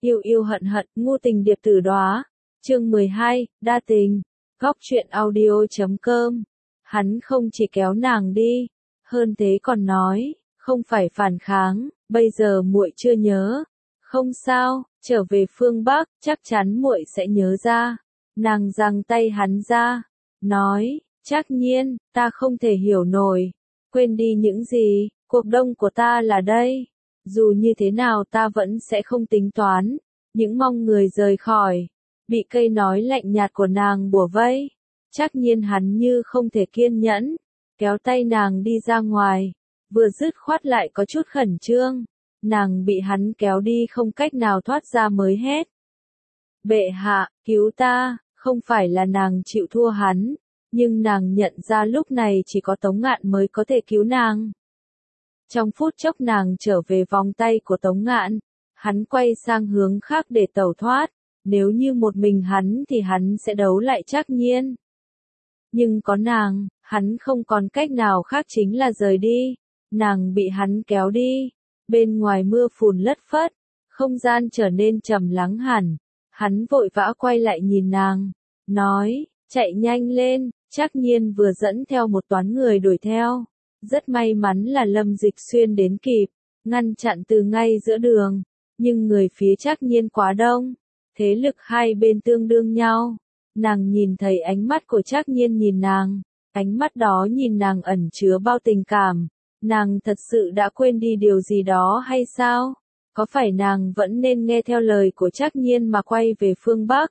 Yêu yêu hận hận, ngu tình điệp tử đóa. Chương 12, đa tình. Góc truyện audio.com. Hắn không chỉ kéo nàng đi, hơn thế còn nói, không phải phản kháng, bây giờ muội chưa nhớ. Không sao, trở về phương Bắc, chắc chắn muội sẽ nhớ ra. Nàng giằng tay hắn ra, nói, Trác Nhiên, ta không thể hiểu nổi. Quên đi những gì, cuộc đông của ta là đây. Dù như thế nào ta vẫn sẽ không tính toán, những mong người rời khỏi. Bị cây nói lạnh nhạt của nàng bủa vây. Trác Nhiên hắn như không thể kiên nhẫn, kéo tay nàng đi ra ngoài, vừa dứt khoát lại có chút khẩn trương. Nàng bị hắn kéo đi không cách nào thoát ra mới hét. Bệ hạ, cứu ta, không phải là nàng chịu thua hắn, nhưng nàng nhận ra lúc này chỉ có Tống Ngạn mới có thể cứu nàng. Trong phút chốc nàng trở về vòng tay của Tống Ngạn, hắn quay sang hướng khác để tẩu thoát, nếu như một mình hắn thì hắn sẽ đấu lại Trác Nhiên. Nhưng có nàng, hắn không còn cách nào khác chính là rời đi, nàng bị hắn kéo đi, bên ngoài mưa phùn lất phất, không gian trở nên trầm lắng hẳn, hắn vội vã quay lại nhìn nàng, nói, chạy nhanh lên. Trác Nhiên vừa dẫn theo một toán người đuổi theo. Rất may mắn là Lâm Dịch Xuyên đến kịp, ngăn chặn từ ngay giữa đường, nhưng người phía Trác Nhiên quá đông, thế lực hai bên tương đương nhau. Nàng nhìn thấy ánh mắt của Trác Nhiên nhìn nàng, ánh mắt đó nhìn nàng ẩn chứa bao tình cảm, nàng thật sự đã quên đi điều gì đó hay sao? Có phải nàng vẫn nên nghe theo lời của Trác Nhiên mà quay về phương Bắc?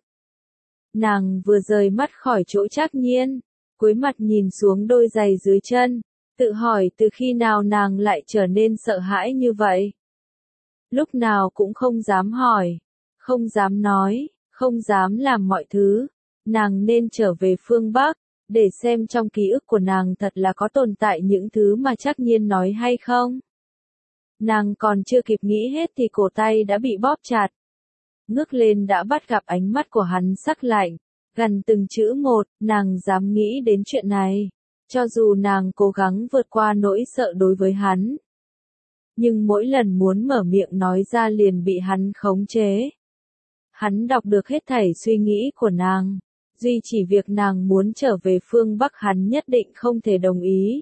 Nàng vừa rời mắt khỏi chỗ Trác Nhiên, cúi mặt nhìn xuống đôi giày dưới chân, tự hỏi từ khi nào nàng lại trở nên sợ hãi như vậy. Lúc nào cũng không dám hỏi, không dám nói, không dám làm mọi thứ. Nàng nên trở về phương Bắc, để xem trong ký ức của nàng thật là có tồn tại những thứ mà Trác Nhiên nói hay không. Nàng còn chưa kịp nghĩ hết thì cổ tay đã bị bóp chặt. Ngước lên đã bắt gặp ánh mắt của hắn sắc lạnh, gần từng chữ một, nàng dám nghĩ đến chuyện này. Cho dù nàng cố gắng vượt qua nỗi sợ đối với hắn, nhưng mỗi lần muốn mở miệng nói ra liền bị hắn khống chế. Hắn đọc được hết thảy suy nghĩ của nàng, duy chỉ việc nàng muốn trở về phương Bắc hắn nhất định không thể đồng ý.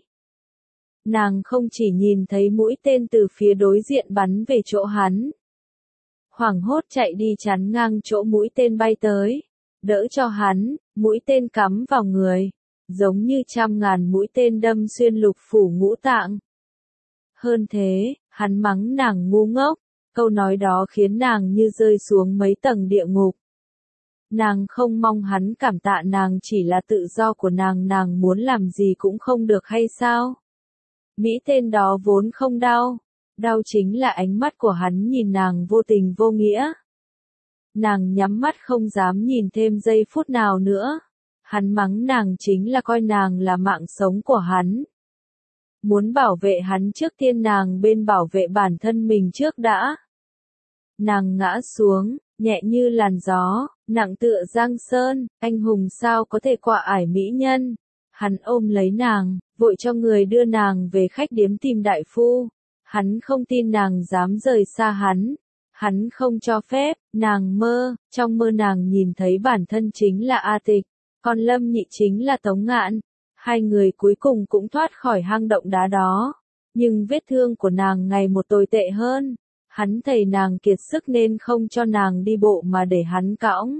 Nàng không chỉ nhìn thấy mũi tên từ phía đối diện bắn về chỗ hắn, hoảng hốt chạy đi chắn ngang chỗ mũi tên bay tới, đỡ cho hắn, mũi tên cắm vào người, giống như trăm ngàn mũi tên đâm xuyên lục phủ ngũ tạng. Hơn thế, hắn mắng nàng ngu ngốc, câu nói đó khiến nàng như rơi xuống mấy tầng địa ngục. Nàng không mong hắn cảm tạ nàng chỉ là tự do của nàng muốn làm gì cũng không được hay sao? Mỹ tên đó vốn không đau, đau chính là ánh mắt của hắn nhìn nàng vô tình vô nghĩa. Nàng nhắm mắt không dám nhìn thêm giây phút nào nữa. Hắn mắng nàng chính là coi nàng là mạng sống của hắn. Muốn bảo vệ hắn trước tiên nàng bên bảo vệ bản thân mình trước đã. Nàng ngã xuống, nhẹ như làn gió, nặng tựa giang sơn, anh hùng sao có thể qua ải mỹ nhân. Hắn ôm lấy nàng, vội cho người đưa nàng về khách điếm tìm đại phu. Hắn không tin nàng dám rời xa hắn. Hắn không cho phép, nàng mơ, trong mơ nàng nhìn thấy bản thân chính là A Tịch, còn Lâm Nhị chính là Tống Ngạn. Hai người cuối cùng cũng thoát khỏi hang động đá đó. Nhưng vết thương của nàng ngày một tồi tệ hơn. Hắn thầy nàng kiệt sức nên không cho nàng đi bộ mà để hắn cõng.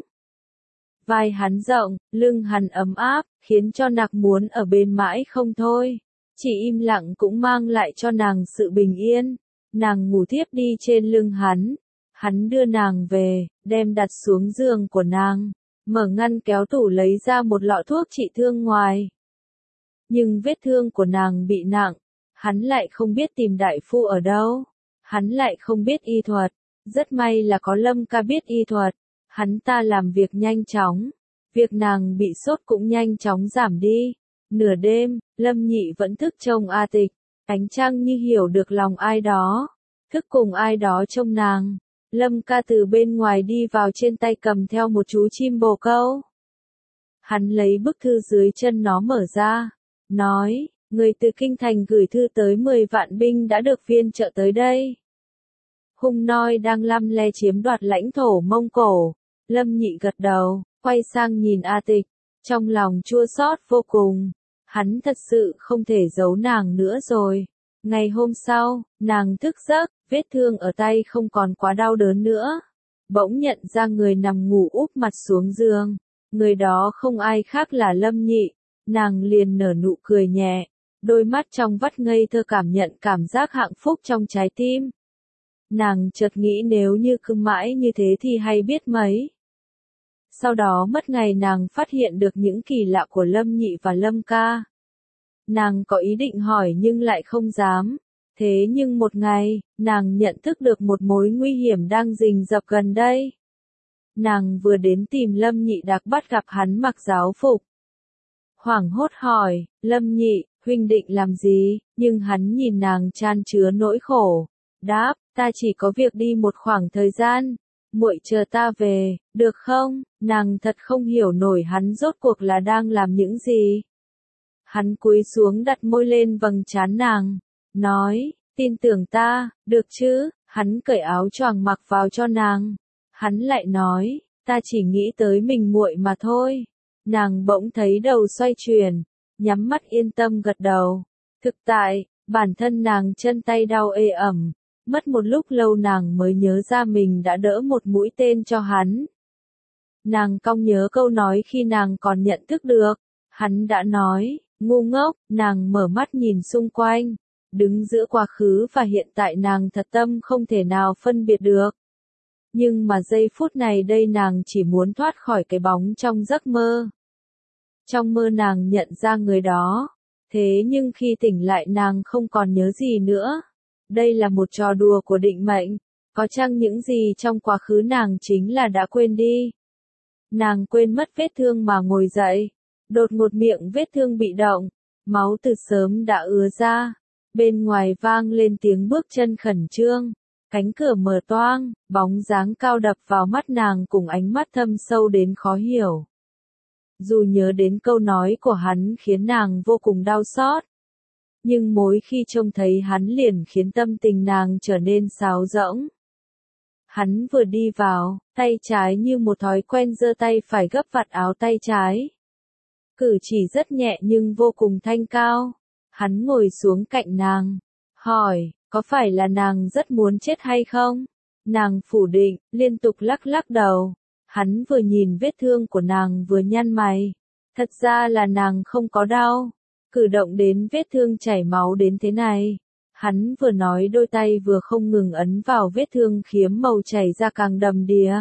Vai hắn rộng, lưng hắn ấm áp, khiến cho nàng muốn ở bên mãi không thôi. Chỉ im lặng cũng mang lại cho nàng sự bình yên. Nàng ngủ thiếp đi trên lưng hắn. Hắn đưa nàng về, đem đặt xuống giường của nàng, mở ngăn kéo tủ lấy ra một lọ thuốc trị thương ngoài. Nhưng vết thương của nàng bị nặng, hắn lại không biết tìm đại phu ở đâu, hắn lại không biết y thuật, rất may là có Lâm ca biết y thuật, hắn ta làm việc nhanh chóng, việc nàng bị sốt cũng nhanh chóng giảm đi. Nửa đêm, Lâm Nhị vẫn thức trông A Tịch, ánh trăng như hiểu được lòng ai đó, thức cùng ai đó trông nàng. Lâm ca từ bên ngoài đi vào trên tay cầm theo một chú chim bồ câu. Hắn lấy bức thư dưới chân nó mở ra, nói, người từ kinh thành gửi thư tới 10 vạn binh đã được viện trợ tới đây. Hung Noi đang lăm le chiếm đoạt lãnh thổ Mông Cổ. Lâm Nhị gật đầu, quay sang nhìn A Tịch, trong lòng chua xót vô cùng. Hắn thật sự không thể giấu nàng nữa rồi. Ngày hôm sau, nàng thức giấc, vết thương ở tay không còn quá đau đớn nữa. Bỗng nhận ra người nằm ngủ úp mặt xuống giường. Người đó không ai khác là Lâm Nhị. Nàng liền nở nụ cười nhẹ, đôi mắt trong vắt ngây thơ cảm nhận cảm giác hạnh phúc trong trái tim. Nàng chợt nghĩ nếu như cứ mãi như thế thì hay biết mấy. Sau đó mất ngày nàng phát hiện được những kỳ lạ của Lâm Nhị và Lâm ca. Nàng có ý định hỏi nhưng lại không dám. Thế nhưng một ngày, nàng nhận thức được một mối nguy hiểm đang rình rập gần đây. Nàng vừa đến tìm Lâm Nhị đã bắt gặp hắn mặc giáo phục. Hoảng hốt hỏi, Lâm Nhị, huynh định làm gì? Nhưng hắn nhìn nàng chan chứa nỗi khổ. Đáp, ta chỉ có việc đi một khoảng thời gian. Muội chờ ta về, được không? Nàng thật không hiểu nổi hắn rốt cuộc là đang làm những gì. Hắn cúi xuống đặt môi lên vầng trán nàng, nói, tin tưởng ta, được chứ? Hắn cởi áo choàng mặc vào cho nàng. Hắn lại nói, ta chỉ nghĩ tới mình muội mà thôi. Nàng bỗng thấy đầu xoay chuyển, nhắm mắt yên tâm gật đầu. Thực tại, bản thân nàng chân tay đau ê ẩm. Mất một lúc lâu nàng mới nhớ ra mình đã đỡ một mũi tên cho hắn. Nàng cong nhớ câu nói khi nàng còn nhận thức được. Hắn đã nói, ngu ngốc, nàng mở mắt nhìn xung quanh. Đứng giữa quá khứ và hiện tại nàng thật tâm không thể nào phân biệt được. Nhưng mà giây phút này đây nàng chỉ muốn thoát khỏi cái bóng trong giấc mơ. Trong mơ nàng nhận ra người đó. Thế nhưng khi tỉnh lại nàng không còn nhớ gì nữa. Đây là một trò đùa của định mệnh. Có chăng những gì trong quá khứ nàng chính là đã quên đi. Nàng quên mất vết thương mà ngồi dậy. Đột ngột miệng vết thương bị động. Máu từ sớm đã ứa ra. Bên ngoài vang lên tiếng bước chân khẩn trương. Cánh cửa mở toang, bóng dáng cao đập vào mắt nàng cùng ánh mắt thâm sâu đến khó hiểu. Dù nhớ đến câu nói của hắn khiến nàng vô cùng đau xót. Nhưng mỗi khi trông thấy hắn liền khiến tâm tình nàng trở nên sáo rỗng. Hắn vừa đi vào, tay trái như một thói quen giơ tay phải gấp vạt áo tay trái. Cử chỉ rất nhẹ nhưng vô cùng thanh cao. Hắn ngồi xuống cạnh nàng, hỏi, có phải là nàng rất muốn chết hay không? Nàng phủ định, liên tục lắc lắc đầu. Hắn vừa nhìn vết thương của nàng vừa nhăn mày. Thật ra là nàng không có đau. Cử động đến vết thương chảy máu đến thế này. Hắn vừa nói đôi tay vừa không ngừng ấn vào vết thương khiếm màu chảy ra càng đầm đìa.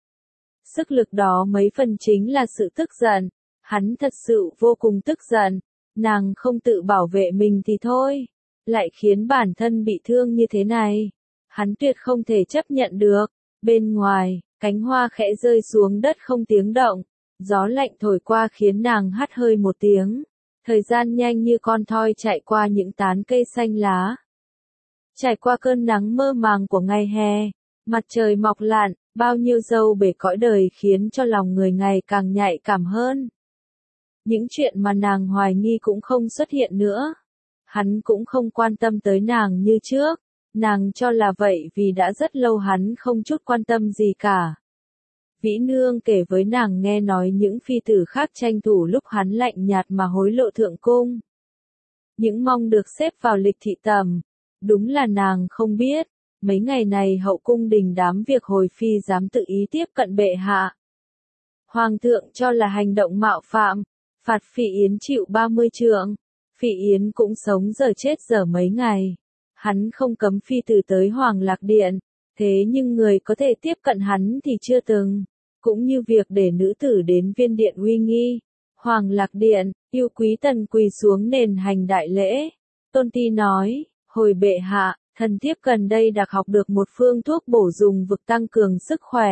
Sức lực đó mấy phần chính là sự tức giận. Hắn thật sự vô cùng tức giận. Nàng không tự bảo vệ mình thì thôi. Lại khiến bản thân bị thương như thế này. Hắn tuyệt không thể chấp nhận được. Bên ngoài, cánh hoa khẽ rơi xuống đất không tiếng động. Gió lạnh thổi qua khiến nàng hắt hơi một tiếng. Thời gian nhanh như con thoi chạy qua những tán cây xanh lá. Trải qua cơn nắng mơ màng của ngày hè, mặt trời mọc lặn, bao nhiêu dâu bể cõi đời khiến cho lòng người ngày càng nhạy cảm hơn. Những chuyện mà nàng hoài nghi cũng không xuất hiện nữa. Hắn cũng không quan tâm tới nàng như trước. Nàng cho là vậy vì đã rất lâu hắn không chút quan tâm gì cả. Vĩ Nương kể với nàng nghe nói những phi tử khác tranh thủ lúc hắn lạnh nhạt mà hối lộ thượng cung. Những mong được xếp vào lịch thị tầm. Đúng là nàng không biết. Mấy ngày này hậu cung đình đám việc hồi phi dám tự ý tiếp cận bệ hạ. Hoàng thượng cho là hành động mạo phạm. Phạt Phỉ Yến chịu 30 trượng. Phỉ Yến cũng sống giờ chết giờ mấy ngày. Hắn không cấm phi tử tới Hoàng Lạc Điện. Thế nhưng người có thể tiếp cận hắn thì chưa từng. Cũng như việc để nữ tử đến viên điện uy nghi. Hoàng Lạc Điện, yêu quý tần quỳ xuống nền hành đại lễ. Tôn Ti nói, hồi bệ hạ, thần thiếp gần đây đặc học được một phương thuốc bổ dùng vực tăng cường sức khỏe.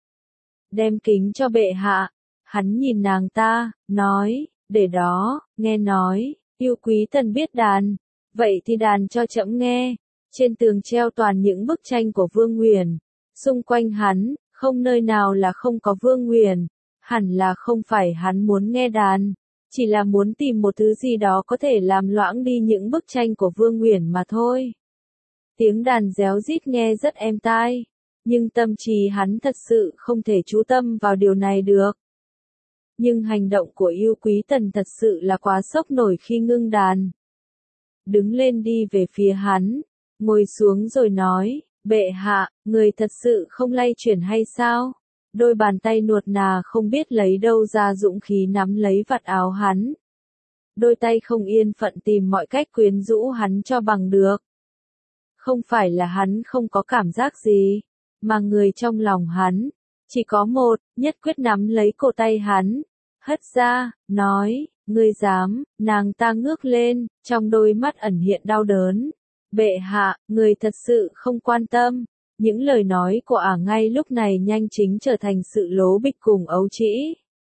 Đem kính cho bệ hạ. Hắn nhìn nàng ta, nói, để đó, nghe nói, yêu quý tần biết đàn. Vậy thì đàn cho trẫm nghe. Trên tường treo toàn những bức tranh của Vương Nguyền. Xung quanh hắn, không nơi nào là không có Vương Nguyền. Hẳn là không phải hắn muốn nghe đàn. Chỉ là muốn tìm một thứ gì đó có thể làm loãng đi những bức tranh của Vương Nguyền mà thôi. Tiếng đàn réo rít nghe rất êm tai, nhưng tâm trí hắn thật sự không thể chú tâm vào điều này được. Nhưng hành động của Yêu Quý Tần thật sự là quá sốc nổi khi ngưng đàn. Đứng lên đi về phía hắn, ngồi xuống rồi nói, bệ hạ, người thật sự không lay chuyển hay sao? Đôi bàn tay nuột nà không biết lấy đâu ra dũng khí nắm lấy vạt áo hắn. Đôi tay không yên phận tìm mọi cách quyến rũ hắn cho bằng được. Không phải là hắn không có cảm giác gì, mà người trong lòng hắn, chỉ có một, nhất quyết nắm lấy cổ tay hắn, hất ra, nói, ngươi dám, nàng ta ngước lên, trong đôi mắt ẩn hiện đau đớn. Bệ hạ, người thật sự không quan tâm. Những lời nói của ả ngay lúc này nhanh chính trở thành sự lố bịch cùng ấu trĩ.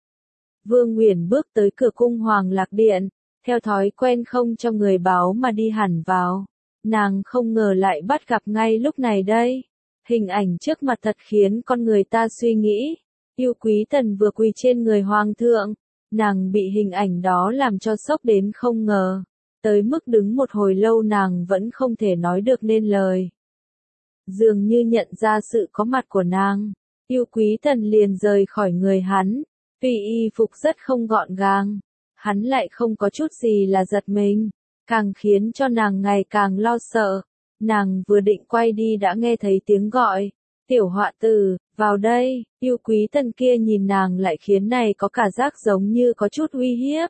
Vương Nguyền bước tới cửa cung Hoàng Lạc Điện, theo thói quen không cho người báo mà đi hẳn vào. Nàng không ngờ lại bắt gặp ngay lúc này đây. Hình ảnh trước mặt thật khiến con người ta suy nghĩ. Yêu Quý Tần vừa quỳ trên người Hoàng thượng. Nàng bị hình ảnh đó làm cho sốc đến không ngờ. Tới mức đứng một hồi lâu nàng vẫn không thể nói được nên lời. Dường như nhận ra sự có mặt của nàng, Yêu Quý Tần liền rời khỏi người hắn. Tuy y phục rất không gọn gàng, hắn lại không có chút gì là giật mình, càng khiến cho nàng ngày càng lo sợ. Nàng vừa định quay đi đã nghe thấy tiếng gọi, tiểu họa tử, vào đây. Yêu Quý Tần kia nhìn nàng lại khiến này có cả giác giống như có chút uy hiếp.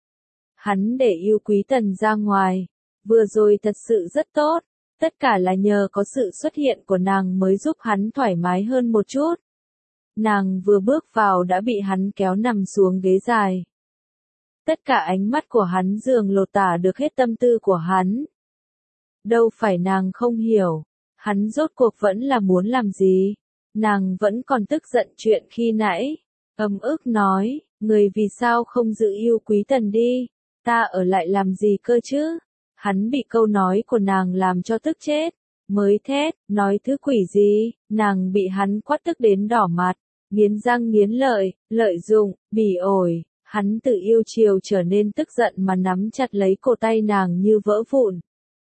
Hắn để Yêu Quý Tần ra ngoài, vừa rồi thật sự rất tốt, tất cả là nhờ có sự xuất hiện của nàng mới giúp hắn thoải mái hơn một chút. Nàng vừa bước vào đã bị hắn kéo nằm xuống ghế dài. Tất cả ánh mắt của hắn dường lột tả được hết tâm tư của hắn. Đâu phải nàng không hiểu, hắn rốt cuộc vẫn là muốn làm gì. Nàng vẫn còn tức giận chuyện khi nãy, ấm ức nói, người vì sao không giữ Yêu Quý Tần đi, ta ở lại làm gì cơ chứ? Hắn bị câu nói của nàng làm cho tức chết, mới thét, nói thứ quỷ gì, nàng bị hắn quát tức đến đỏ mặt, nghiến răng nghiến lợi, lợi dụng, bỉ ổi, hắn tự yêu chiều trở nên tức giận mà nắm chặt lấy cổ tay nàng như vỡ vụn.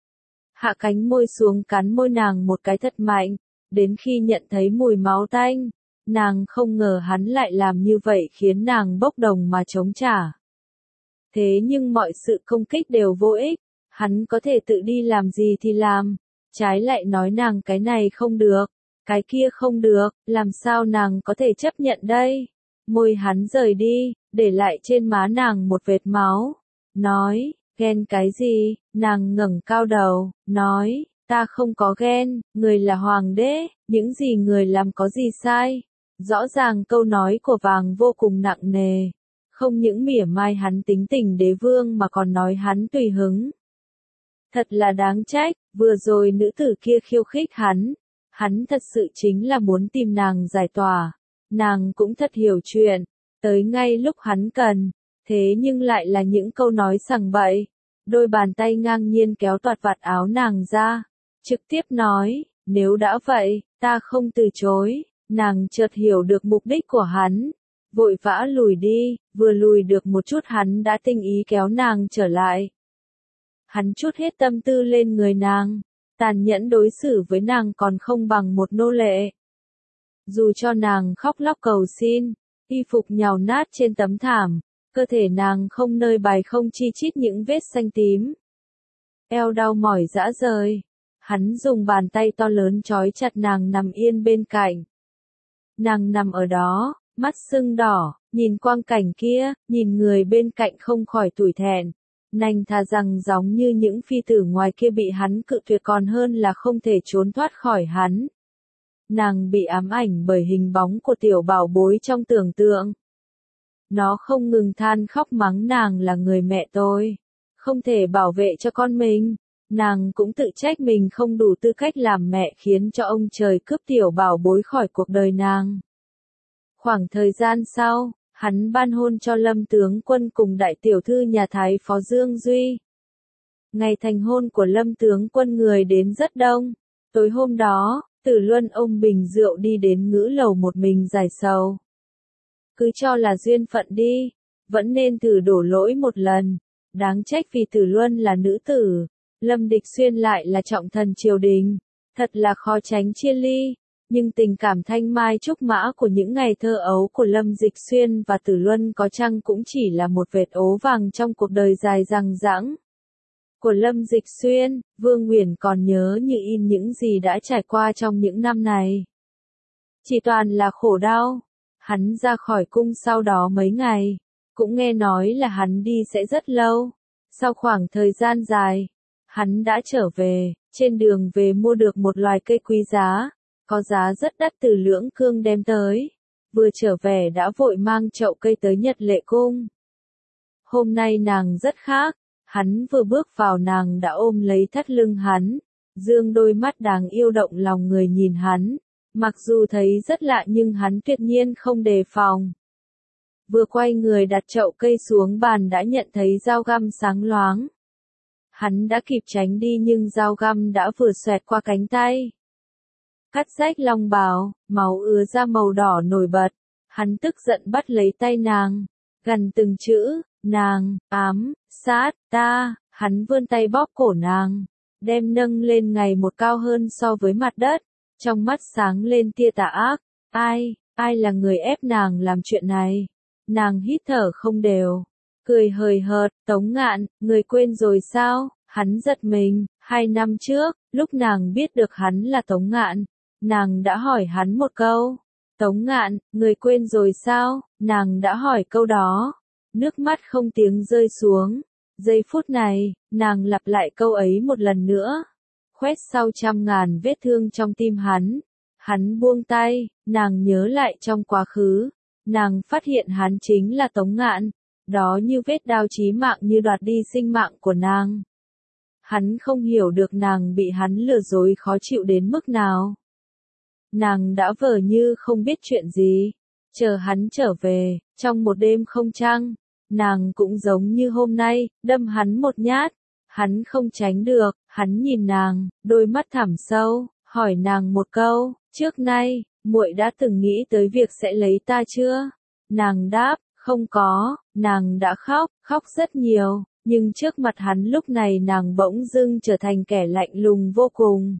Hạ cánh môi xuống cắn môi nàng một cái thật mạnh, đến khi nhận thấy mùi máu tanh, nàng không ngờ hắn lại làm như vậy khiến nàng bốc đồng mà chống trả. Thế nhưng mọi sự công kích đều vô ích. Hắn có thể tự đi làm gì thì làm, trái lại nói nàng cái này không được, cái kia không được, làm sao nàng có thể chấp nhận đây? Môi hắn rời đi, để lại trên má nàng một vệt máu, nói, ghen cái gì? Nàng ngẩng cao đầu, nói, ta không có ghen, người là hoàng đế, những gì người làm có gì sai? Rõ ràng câu nói của Vàng vô cùng nặng nề, không những mỉa mai hắn tính tình đế vương mà còn nói hắn tùy hứng. Thật là đáng trách, vừa rồi nữ tử kia khiêu khích hắn thật sự chính là muốn tìm nàng giải tỏa. Nàng cũng thật hiểu chuyện, tới ngay lúc hắn cần, thế nhưng lại là những câu nói sằng bậy. Đôi bàn tay ngang nhiên kéo toạt vạt áo nàng ra, trực tiếp nói, nếu đã vậy, ta không từ chối. Nàng chợt hiểu được mục đích của hắn, vội vã lùi đi, vừa lùi được một chút hắn đã tinh ý kéo nàng trở lại. Hắn trút hết tâm tư lên người nàng, tàn nhẫn đối xử với nàng còn không bằng một nô lệ. Dù cho nàng khóc lóc cầu xin, y phục nhào nát trên tấm thảm, cơ thể nàng không nơi bài không chi chít những vết xanh tím. Eo đau mỏi rã rời, hắn dùng bàn tay to lớn trói chặt nàng nằm yên bên cạnh. Nàng nằm ở đó, mắt sưng đỏ, nhìn quang cảnh kia, nhìn người bên cạnh không khỏi tủi thẹn. Nàng thà rằng giống như những phi tử ngoài kia bị hắn cự tuyệt còn hơn là không thể trốn thoát khỏi hắn. Nàng bị ám ảnh bởi hình bóng của tiểu bảo bối trong tưởng tượng. Nó không ngừng than khóc mắng nàng là người mẹ tôi, không thể bảo vệ cho con mình. Nàng cũng tự trách mình không đủ tư cách làm mẹ khiến cho ông trời cướp tiểu bảo bối khỏi cuộc đời nàng. Khoảng thời gian sau, hắn ban hôn cho Lâm tướng quân cùng đại tiểu thư nhà Thái phó Dương Duy. Ngày thành hôn của Lâm tướng quân người đến rất đông. Tối hôm đó, Tử Luân ôm bình rượu đi đến ngữ lầu một mình giải sầu. Cứ cho là duyên phận đi, vẫn nên thử đổ lỗi một lần. Đáng trách vì Tử Luân là nữ tử, Lâm Địch Xuyên lại là trọng thần triều đình, thật là khó tránh chia ly. Nhưng tình cảm thanh mai trúc mã của những ngày thơ ấu của Lâm Dịch Xuyên và Tử Luân có chăng cũng chỉ là một vệt ố vàng trong cuộc đời dài dằng dẵng của Lâm Dịch Xuyên. Vương Uyển còn nhớ như in những gì đã trải qua trong những năm này. Chỉ toàn là khổ đau. Hắn ra khỏi cung sau đó mấy ngày, cũng nghe nói là hắn đi sẽ rất lâu. Sau khoảng thời gian dài, hắn đã trở về, trên đường về mua được một loài cây quý giá, có giá rất đắt từ Lưỡng Cương đem tới. Vừa trở về đã vội mang chậu cây tới Nhật Lệ Cung. Hôm nay nàng rất khác, hắn vừa bước vào nàng đã ôm lấy thắt lưng hắn, dương đôi mắt đáng yêu động lòng người nhìn hắn. Mặc dù thấy rất lạ nhưng hắn tuyệt nhiên không đề phòng. Vừa quay người đặt chậu cây xuống bàn đã nhận thấy dao găm sáng loáng. Hắn đã kịp tránh đi nhưng dao găm đã vừa xoẹt qua cánh tay. Cắt rách long bào, máu ứa ra màu đỏ nổi bật. Hắn tức giận bắt lấy tay nàng, gằn từng chữ, nàng, ám, sát, ta. Hắn vươn tay bóp cổ nàng, đem nâng lên ngày một cao hơn so với mặt đất. Trong mắt sáng lên tia tà ác. Ai là người ép nàng làm chuyện này? Nàng hít thở không đều, cười hời hợt. Tống Ngạn, người quên rồi sao? Hắn giật mình. 2 năm trước, lúc nàng biết được hắn là Tống Ngạn, nàng đã hỏi hắn một câu. Tống Ngạn, người quên rồi sao? Nàng đã hỏi câu đó. Nước mắt không tiếng rơi xuống. Giây phút này, nàng lặp lại câu ấy một lần nữa. Khoét sau trăm ngàn vết thương trong tim hắn. Hắn buông tay, nàng nhớ lại trong quá khứ. Nàng phát hiện hắn chính là Tống Ngạn. Đó như vết đao chí mạng như đoạt đi sinh mạng của nàng. Hắn không hiểu được nàng bị hắn lừa dối khó chịu đến mức nào. Nàng đã vờ như không biết chuyện gì. Chờ hắn trở về, trong một đêm không trăng, nàng cũng giống như hôm nay, đâm hắn một nhát. Hắn không tránh được, hắn nhìn nàng, đôi mắt thẳm sâu, hỏi nàng một câu, trước nay, muội đã từng nghĩ tới việc sẽ lấy ta chưa? Nàng đáp, không có. Nàng đã khóc rất nhiều, nhưng trước mặt hắn lúc này nàng bỗng dưng trở thành kẻ lạnh lùng vô cùng.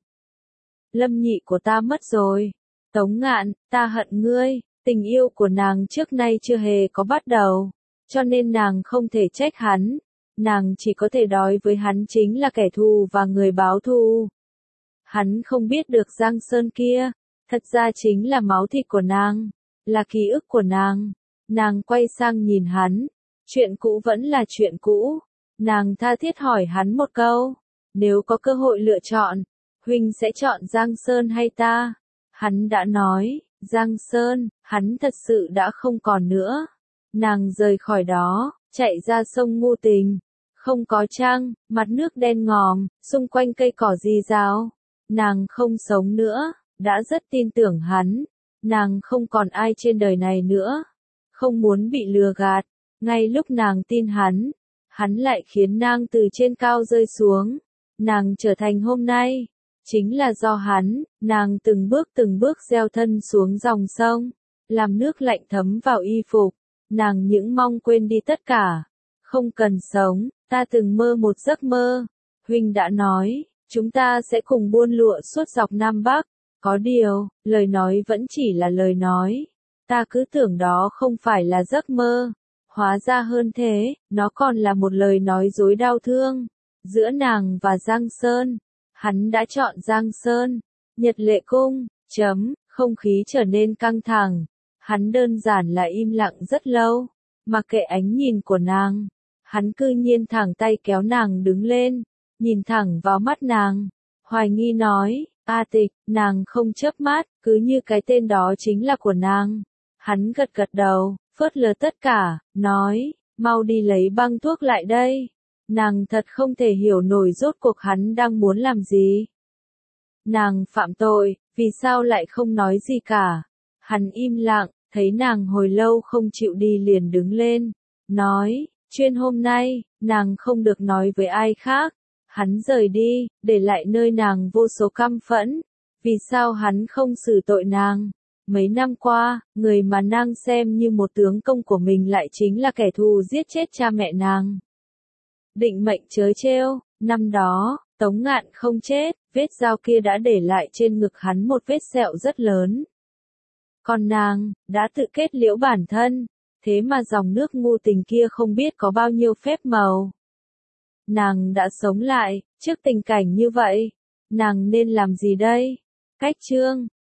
Lâm nhị của ta mất rồi. Tống Ngạn, ta hận ngươi. Tình yêu của nàng trước nay chưa hề có bắt đầu, cho nên nàng không thể trách hắn. Nàng chỉ có thể đói với hắn chính là kẻ thù và người báo thù. Hắn không biết được Giang Sơn kia, thật ra chính là máu thịt của nàng, là ký ức của nàng. Nàng quay sang nhìn hắn, chuyện cũ vẫn là chuyện cũ. Nàng tha thiết hỏi hắn một câu, nếu có cơ hội lựa chọn, huynh sẽ chọn Giang Sơn hay ta? Hắn đã nói, Giang Sơn. Hắn thật sự đã không còn nữa. Nàng rời khỏi đó, chạy ra sông Ngô Tình. Không có trăng, mặt nước đen ngòm, xung quanh cây cỏ rì rào. Nàng không sống nữa, đã rất tin tưởng hắn. Nàng không còn ai trên đời này nữa. Không muốn bị lừa gạt. Ngay lúc nàng tin hắn lại khiến nàng từ trên cao rơi xuống. Nàng trở thành hôm nay, chính là do hắn. Nàng từng bước gieo thân xuống dòng sông, làm nước lạnh thấm vào y phục. Nàng những mong quên đi tất cả, không cần sống. Ta từng mơ một giấc mơ, huynh đã nói, chúng ta sẽ cùng buôn lụa suốt dọc Nam Bắc. Có điều, lời nói vẫn chỉ là lời nói. Ta cứ tưởng đó không phải là giấc mơ. Hóa ra hơn thế, nó còn là một lời nói dối đau thương. Giữa nàng và Giang Sơn, hắn đã chọn Giang Sơn. Nhật Lệ Cung, không khí trở nên căng thẳng. Hắn đơn giản là im lặng rất lâu, mặc kệ ánh nhìn của nàng. Hắn cư nhiên thẳng tay kéo nàng đứng lên, nhìn thẳng vào mắt nàng, hoài nghi nói, A Tịch. Nàng không chớp mắt, cứ như cái tên đó chính là của nàng. Hắn gật gật đầu, phớt lờ tất cả, nói, mau đi lấy băng thuốc lại đây. Nàng thật không thể hiểu nổi rốt cuộc hắn đang muốn làm gì. Nàng phạm tội, vì sao lại không nói gì cả. Hắn im lặng, thấy nàng hồi lâu không chịu đi liền đứng lên, nói, chuyên hôm nay, nàng không được nói với ai khác. Hắn rời đi, để lại nơi nàng vô số căm phẫn. Vì sao hắn không xử tội nàng? Mấy năm qua, người mà nàng xem như một tướng công của mình lại chính là kẻ thù giết chết cha mẹ nàng. Định mệnh trớ trêu, năm đó, Tống Ngạn không chết, vết dao kia đã để lại trên ngực hắn một vết sẹo rất lớn. Còn nàng, đã tự kết liễu bản thân, thế mà dòng nước ngu tình kia không biết có bao nhiêu phép màu. Nàng đã sống lại, trước tình cảnh như vậy, nàng nên làm gì đây? Cách chương